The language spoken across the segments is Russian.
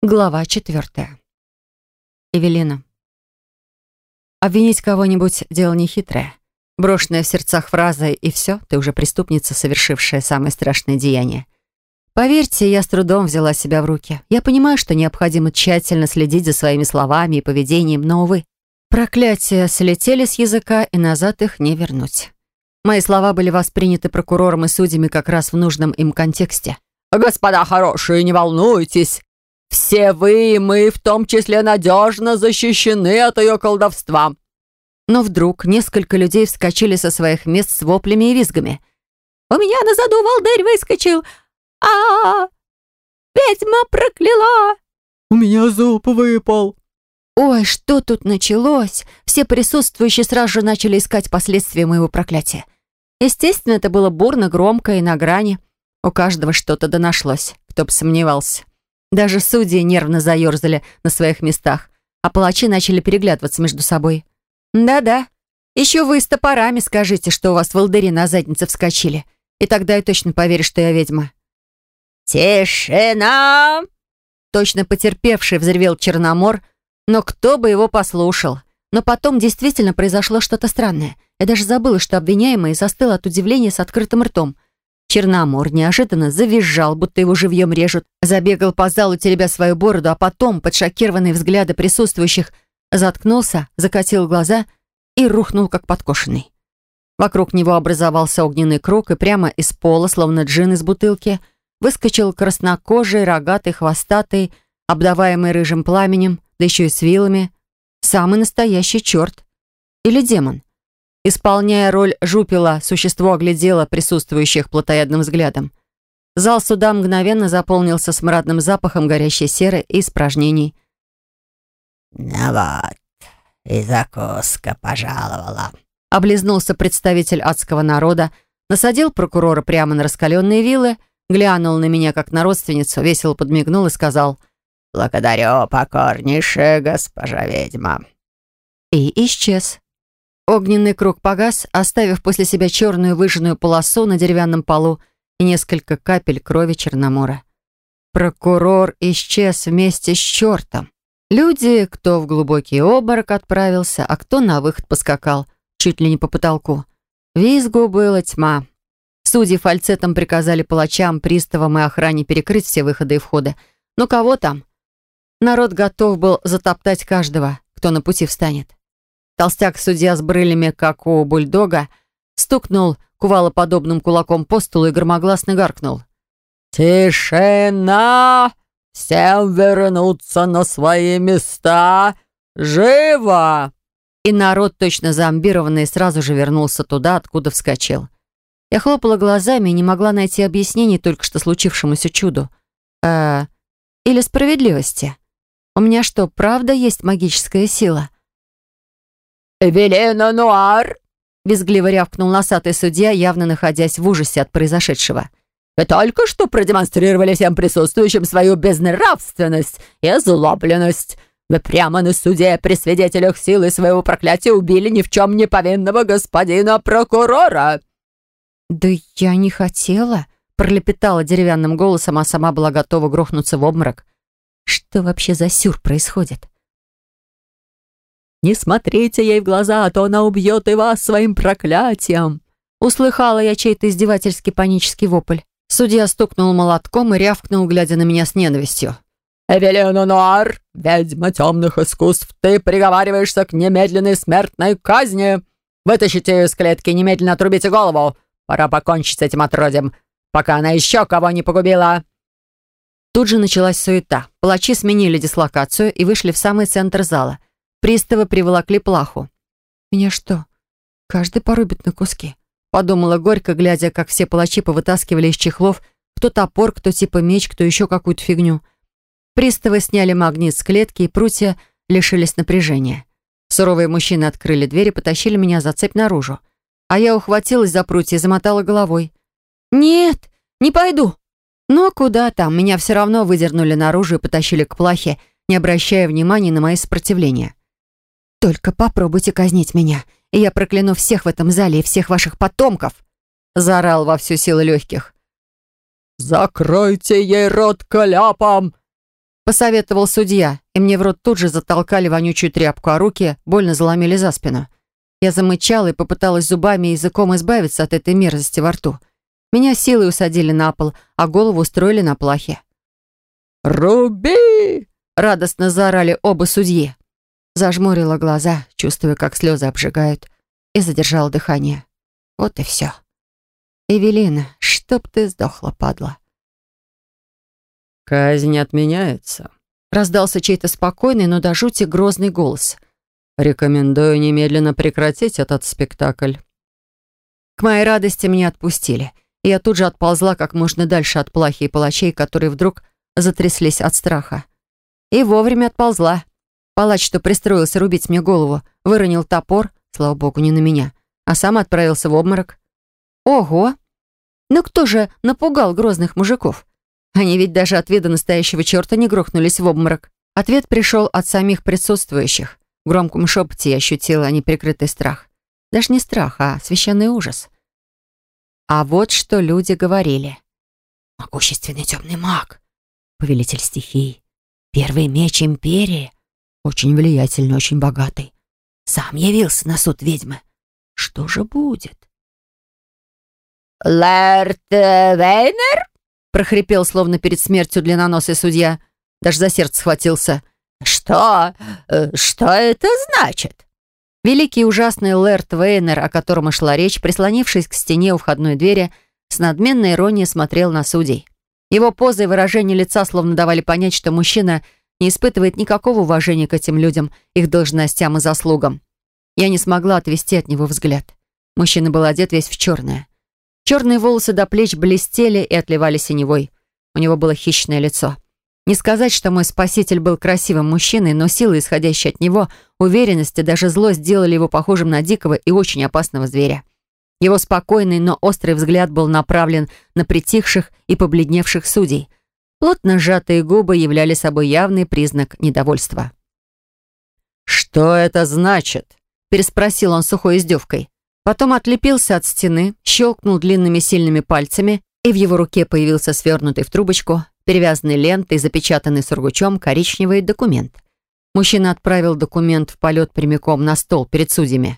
Глава 4. Эвелина. Обвинить кого-нибудь — дело нехитрое. Брошенная в сердцах фраза «и все, ты уже преступница, совершившая самое страшное деяние». Поверьте, я с трудом взяла себя в руки. Я понимаю, что необходимо тщательно следить за своими словами и поведением, но, увы, проклятия слетели с языка, и назад их не вернуть. Мои слова были восприняты прокурором и судьями как раз в нужном им контексте. «Господа хорошие, не волнуйтесь! Все вы и мы, в том числе, надежно защищены от ее колдовства!» Но вдруг несколько людей вскочили со своих мест с воплями и визгами. «У меня на заду волдырь выскочил! а Ведьма прокляла! У меня зуб выпал!» Ой, что тут началось? Все присутствующие сразу же начали искать последствия моего проклятия. Естественно, это было бурно, громко и на грани. У каждого что-то донашлось, кто бы сомневался. Даже судьи нервно заерзали на своих местах, а палачи начали переглядываться между собой. Да-да, еще вы с топорами скажите, что у вас волдыри на заднице вскочили, и тогда я точно поверю, что я ведьма. «Тишина!» Точно потерпевший взревел Черномор, но кто бы его послушал. Но потом действительно произошло что-то странное. Я даже забыла, что обвиняемый застыл от удивления с открытым ртом. Черномор неожиданно завизжал, будто его живьем режут, забегал по залу, теребя свою бороду, а потом, под шокированные взгляды присутствующих, заткнулся, закатил глаза и рухнул, как подкошенный. Вокруг него образовался огненный круг, и прямо из пола, словно джин из бутылки, выскочил краснокожий, рогатый, хвостатый, обдаваемый рыжим пламенем, да еще и с вилами, самый настоящий черт. Или демон. Исполняя роль жупела, существо оглядело присутствующих плотоядным взглядом. Зал суда мгновенно заполнился смрадным запахом горящей серы и испражнений. «Ну вот, и закуска пожаловала», — облизнулся представитель адского народа, насадил прокурора прямо на раскаленные вилы, глянул на меня как на родственницу, весело подмигнул и сказал: «Благодарю, покорнейшая госпожа ведьма». И исчез. Огненный круг погас, оставив после себя черную выжженную полосу на деревянном полу и несколько капель крови Черномора. Прокурор исчез вместе с чертом. Люди, кто в глубокий обморок отправился, а кто на выход поскакал, чуть ли не по потолку. Визгу была тьма. Судьи фальцетом приказали палачам, приставам и охране перекрыть все выходы и входы. Но кого там? Народ готов был затоптать каждого, кто на пути встанет. Толстяк-судья с брылями, как у бульдога, стукнул кувалоподобным кулаком по столу и громогласно гаркнул: «Тишина! Всем вернуться на свои места! Живо!» И народ, точно зомбированный, сразу же вернулся туда, откуда вскочил. Я хлопала глазами и не могла найти объяснений только что случившемуся чуду. Или справедливости. У меня что, правда есть магическая сила? «Эвелина Нуар!» — визгливо рявкнул носатый судья, явно находясь в ужасе от произошедшего. «Вы только что продемонстрировали всем присутствующим свою безнравственность и озлобленность. Вы прямо на суде при свидетелях силы своего проклятия убили ни в чем не повинного господина прокурора». «Да я не хотела», — пролепетала деревянным голосом, а сама была готова грохнуться в обморок. «Что вообще за сюр происходит?» «Не смотрите ей в глаза, а то она убьет и вас своим проклятием!» Услыхала я чей-то издевательский панический вопль. Судья стукнул молотком и рявкнул, глядя на меня с ненавистью. «Эвелина Нуар, ведьма темных искусств, ты приговариваешься к немедленной смертной казни! Вытащите ее из клетки, немедленно отрубите голову! Пора покончить с этим отродьем, пока она еще кого не погубила!» Тут же началась суета. Палачи сменили дислокацию и вышли в самый центр зала. Приставы приволокли плаху. «Меня что, каждый порубит на куски?» Подумала горько, глядя, как все палачи повытаскивали из чехлов кто топор, кто типа меч, кто еще какую-то фигню. Приставы сняли магнит с клетки, и прутья лишились напряжения. Суровые мужчины открыли дверь и потащили меня за цепь наружу. А я ухватилась за прутья и замотала головой. «Нет, не пойду!» Но куда там, меня все равно выдернули наружу и потащили к плахе, не обращая внимания на мои сопротивления. «Только попробуйте казнить меня, и я прокляну всех в этом зале и всех ваших потомков!» заорал во всю силу легких. «Закройте ей рот кляпом!» посоветовал судья, и мне в рот тут же затолкали вонючую тряпку, а руки больно заломили за спину. Я замычала и попыталась зубами и языком избавиться от этой мерзости во рту. Меня силой усадили на пол, а голову устроили на плахе. «Руби!» — радостно заорали оба судьи. Зажмурила глаза, чувствуя, как слезы обжигают, и задержала дыхание. Вот и все. «Эвелина, чтоб ты сдохла, падла!» «Казнь отменяется», — раздался чей-то спокойный, но до жути грозный голос. «Рекомендую немедленно прекратить этот спектакль». К моей радости меня отпустили, и я тут же отползла как можно дальше от плахи и палачей, которые вдруг затряслись от страха. И вовремя отползла. Палач, что пристроился рубить мне голову, выронил топор, слава богу, не на меня, а сам отправился в обморок. Ого! Ну кто же напугал грозных мужиков? Они ведь даже от вида настоящего черта не грохнулись в обморок. Ответ пришел от самих присутствующих. В громком шепоте я ощутила неприкрытый страх. Даже не страх, а священный ужас. А вот что люди говорили. «Могущественный темный маг, повелитель стихий, первый меч империи, очень влиятельный, очень богатый. Сам явился на суд ведьмы. Что же будет?» «Лэрд Вейнер?» — прохрипел, словно перед смертью длинноносый судья. Даже за сердце схватился. «Что? Что это значит?» Великий и ужасный Лэрд Вейнер, о котором и шла речь, прислонившись к стене у входной двери, с надменной иронией смотрел на судей. Его поза и выражение лица словно давали понять, что мужчина не испытывает никакого уважения к этим людям, их должностям и заслугам. Я не смогла отвести от него взгляд. Мужчина был одет весь в черное. Черные волосы до плеч блестели и отливали синевой. У него было хищное лицо. Не сказать, что мой спаситель был красивым мужчиной, но сила, исходящая от него, уверенность и даже злость сделали его похожим на дикого и очень опасного зверя. Его спокойный, но острый взгляд был направлен на притихших и побледневших судей. Плотно сжатые губы являли собой явный признак недовольства. «Что это значит?» — переспросил он сухой издевкой. Потом отлепился от стены, щелкнул длинными сильными пальцами, и в его руке появился свернутый в трубочку, перевязанный лентой, запечатанный сургучом коричневый документ. Мужчина отправил документ в полет прямиком на стол перед судьями.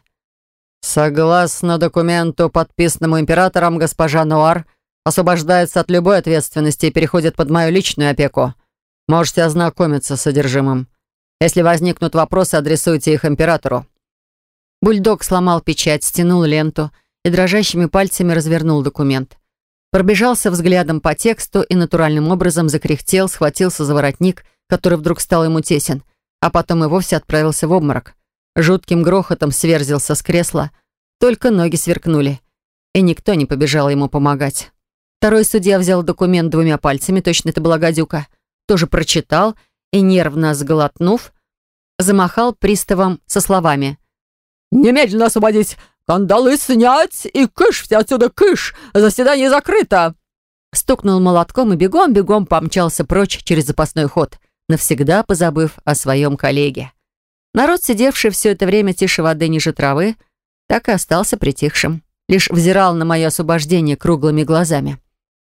«Согласно документу, подписанному императором, госпожа Нуар освобождается от любой ответственности и переходит под мою личную опеку. Можете ознакомиться с содержимым. Если возникнут вопросы, адресуйте их императору». Бульдог сломал печать, стянул ленту и дрожащими пальцами развернул документ. Пробежался взглядом по тексту и натуральным образом закряхтел, схватился за воротник, который вдруг стал ему тесен, а потом и вовсе отправился в обморок. Жутким грохотом сверзился с кресла, только ноги сверкнули, и никто не побежал ему помогать. Второй судья взял документ двумя пальцами, точно это была гадюка, тоже прочитал и, нервно сглотнув, замахал приставом со словами: «Немедленно освободить! Кандалы снять и кыш все отсюда, кыш! Заседание закрыто!» Стукнул молотком и бегом-бегом помчался прочь через запасной ход, навсегда позабыв о своем коллеге. Народ, сидевший все это время тише воды ниже травы, так и остался притихшим, лишь взирал на мое освобождение круглыми глазами.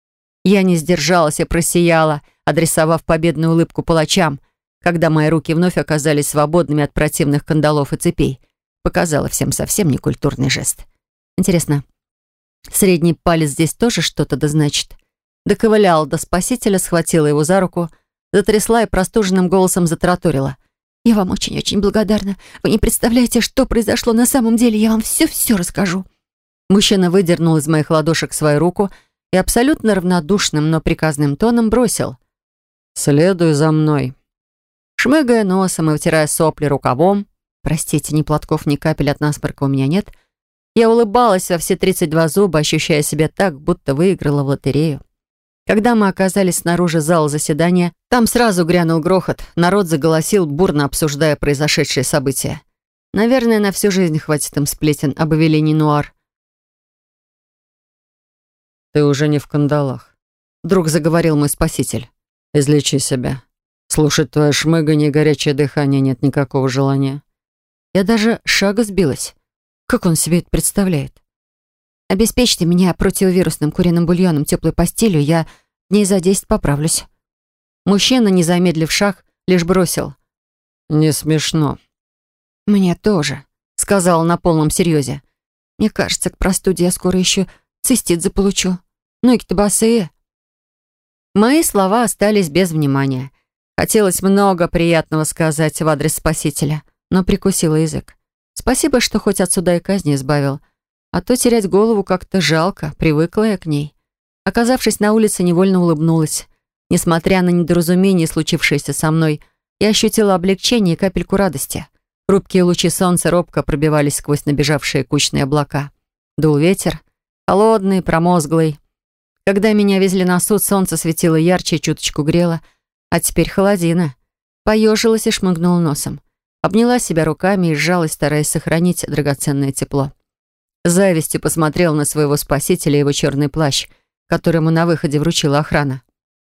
Я не сдержалась и просияла, адресовав победную улыбку палачам, когда мои руки вновь оказались свободными от противных кандалов и цепей. Показала всем совсем некультурный жест. Интересно, средний палец здесь тоже что-то да значит? Доковыляла до спасителя, схватила его за руку, затрясла и простуженным голосом затараторила. «Я вам очень-очень благодарна. Вы не представляете, что произошло на самом деле. Я вам все-все расскажу». Мужчина выдернул из моих ладошек свою руку и абсолютно равнодушным, но приказным тоном бросил: «Следуй за мной». Шмыгая носом и вытирая сопли рукавом, простите, ни платков, ни капель от насморка у меня нет, я улыбалась во все 32 зуба, ощущая себя так, будто выиграла в лотерею. Когда мы оказались снаружи зала заседания, там сразу грянул грохот, народ заголосил, бурно обсуждая произошедшие события. Наверное, на всю жизнь хватит им сплетен об Эвелине Нуар. «Ты уже не в кандалах», — вдруг заговорил мой спаситель. «Излечи себя. Слушать твое шмыганье и горячее дыхание нет никакого желания». Я даже с шага сбилась. Как он себе это представляет? «Обеспечьте меня противовирусным куриным бульоном, теплой постелью, я дней за 10 поправлюсь». Мужчина, не замедлив шаг, лишь бросил: «Не смешно». «Мне тоже», — сказала на полном серьезе. «Мне кажется, к простуде я скоро еще цистит заполучу. Ноги-то босые». Мои слова остались без внимания. Хотелось много приятного сказать в адрес Спасителя, но прикусила язык. Спасибо, что хоть от суда и казни избавил. А то терять голову как-то жалко, привыкла я к ней. Оказавшись на улице, невольно улыбнулась. Несмотря на недоразумение, случившееся со мной, я ощутила облегчение и капельку радости. Хрупкие лучи солнца робко пробивались сквозь набежавшие кучные облака. Дул ветер, холодный, промозглый. Когда меня везли на суд, солнце светило ярче и чуточку грело, а теперь холодина. Поежилась и шмыгнула носом. Обняла себя руками и сжалась, стараясь сохранить драгоценное тепло. С завистью посмотрела на своего спасителя и его черный плащ, который ему на выходе вручила охрана.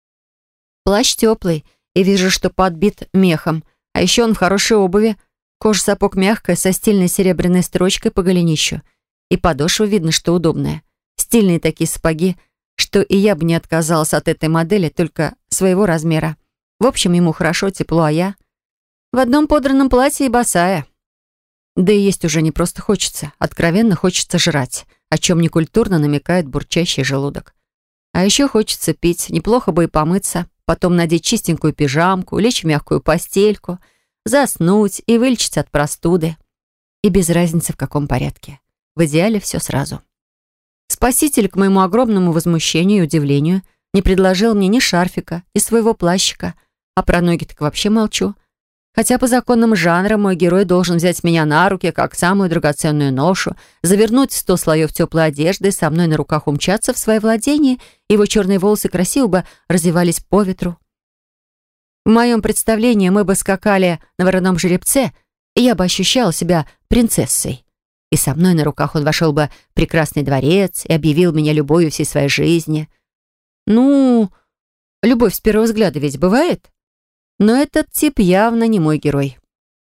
Плащ теплый, и вижу, что подбит мехом, а еще он в хорошей обуви. Кожа сапог мягкая, со стильной серебряной строчкой по голенищу. И подошва видно, что удобная. Стильные такие сапоги, что и я бы не отказалась от этой модели, только своего размера. В общем, ему хорошо, тепло, а я в одном подранном платье и босая. Да и есть уже не просто хочется, откровенно хочется жрать, о чем некультурно намекает бурчащий желудок. А еще хочется пить, неплохо бы и помыться, потом надеть чистенькую пижамку, лечь в мягкую постельку, заснуть и вылечить от простуды. И без разницы в каком порядке. В идеале все сразу. Спаситель, к моему огромному возмущению и удивлению, не предложил мне ни шарфика, ни своего плащика, а про ноги так вообще молчу. Хотя по законам жанра мой герой должен взять меня на руки, как самую драгоценную ношу, завернуть в 100 слоев теплой одежды и со мной на руках умчаться в свои владения, его черные волосы красиво бы развивались по ветру. В моем представлении мы бы скакали на вороном жеребце, и я бы ощущала себя принцессой. И со мной на руках он вошел бы в прекрасный дворец и объявил меня любовью всей своей жизни. Ну, любовь с первого взгляда ведь бывает? Но этот тип явно не мой герой.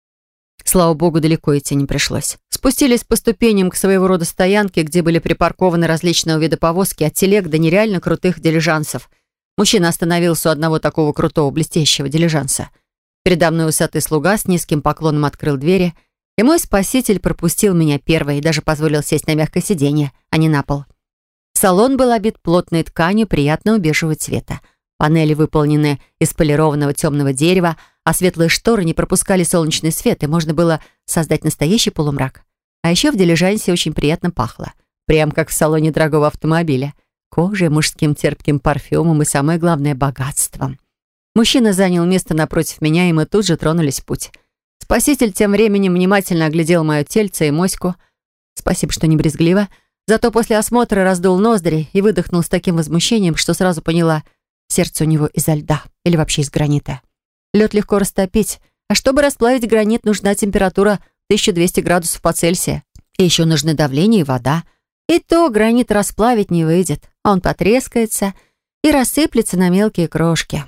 Слава богу, далеко идти не пришлось. Спустились по ступеням к своего рода стоянке, где были припаркованы различного вида повозки, от телег до нереально крутых дилижансов. Мужчина остановился у одного такого крутого блестящего дилижанса. Передо мной усатый слуга с низким поклоном открыл двери, и мой спаситель пропустил меня первой и даже позволил сесть на мягкое сиденье, а не на пол. Салон был обит плотной тканью приятного бежевого цвета. Панели выполнены из полированного темного дерева, а светлые шторы не пропускали солнечный свет, и можно было создать настоящий полумрак. А еще в дилижансе очень приятно пахло. Прям как в салоне дорогого автомобиля. Кожей, мужским терпким парфюмом и, самое главное, богатством. Мужчина занял место напротив меня, и мы тут же тронулись в путь. Спаситель тем временем внимательно оглядел мое тельце и моську. Спасибо, что не брезгливо. Зато после осмотра раздул ноздри и выдохнул с таким возмущением, что сразу поняла — сердце у него изо льда или вообще из гранита. Лед легко растопить, а чтобы расплавить гранит, нужна температура 1200 градусов по Цельсию. И еще нужны давление и вода. И то гранит расплавить не выйдет. Он потрескается и рассыплется на мелкие крошки.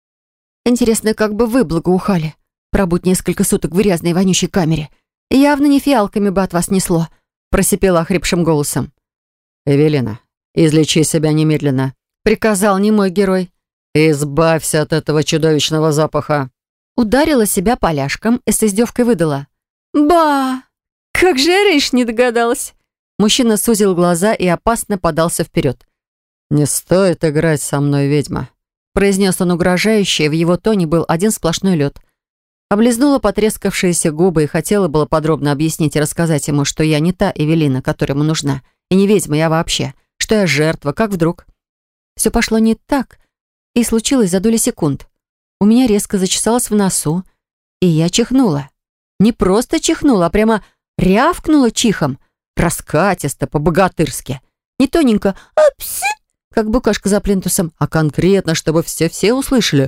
Интересно, как бы вы благоухали, пробудь несколько суток в грязной вонючей камере. Явно не фиалками бы от вас несло, просипела охрипшим голосом. «Эвелина, излечи себя немедленно», — приказал немой герой. «Избавься от этого чудовищного запаха». Ударила себя поляшком и с издевкой выдала: «Ба! Как же я раньше не догадалась!» Мужчина сузил глаза и опасно подался вперед. «Не стоит играть со мной, ведьма», — произнес он угрожающе, и в его тоне был один сплошной лед. Облизнула потрескавшиеся губы и хотела было подробно объяснить и рассказать ему, что я не та Эвелина, которая ему нужна, и не ведьма я вообще, что я жертва, как вдруг. Все пошло не так, и случилось за доли секунд. У меня резко зачесалось в носу, и я чихнула. Не просто чихнула, а прямо рявкнула чихом, раскатисто, по-богатырски. Не тоненько «апси», как букашка за плинтусом, а конкретно, чтобы все услышали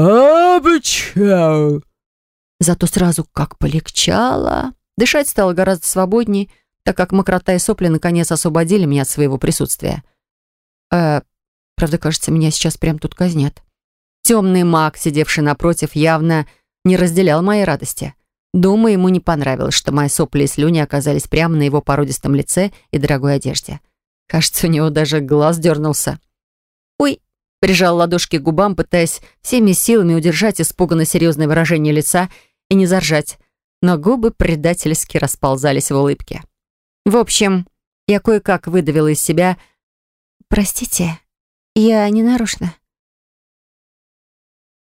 «апчау». Зато сразу как полегчало. Дышать стало гораздо свободней, так как мокрота и сопли наконец освободили меня от своего присутствия. Правда, кажется, меня сейчас прям тут казнят. Темный маг, сидевший напротив, явно не разделял моей радости. Думаю, ему не понравилось, что мои сопли и слюни оказались прямо на его породистом лице и дорогой одежде. Кажется, у него даже глаз дернулся. «Ой, прижал ладошки к губам, пытаясь всеми силами удержать испуганно серьезное выражение лица и не заржать, но губы предательски расползались в улыбке. В общем, я кое-как выдавила из себя: «Простите, я не нарочно».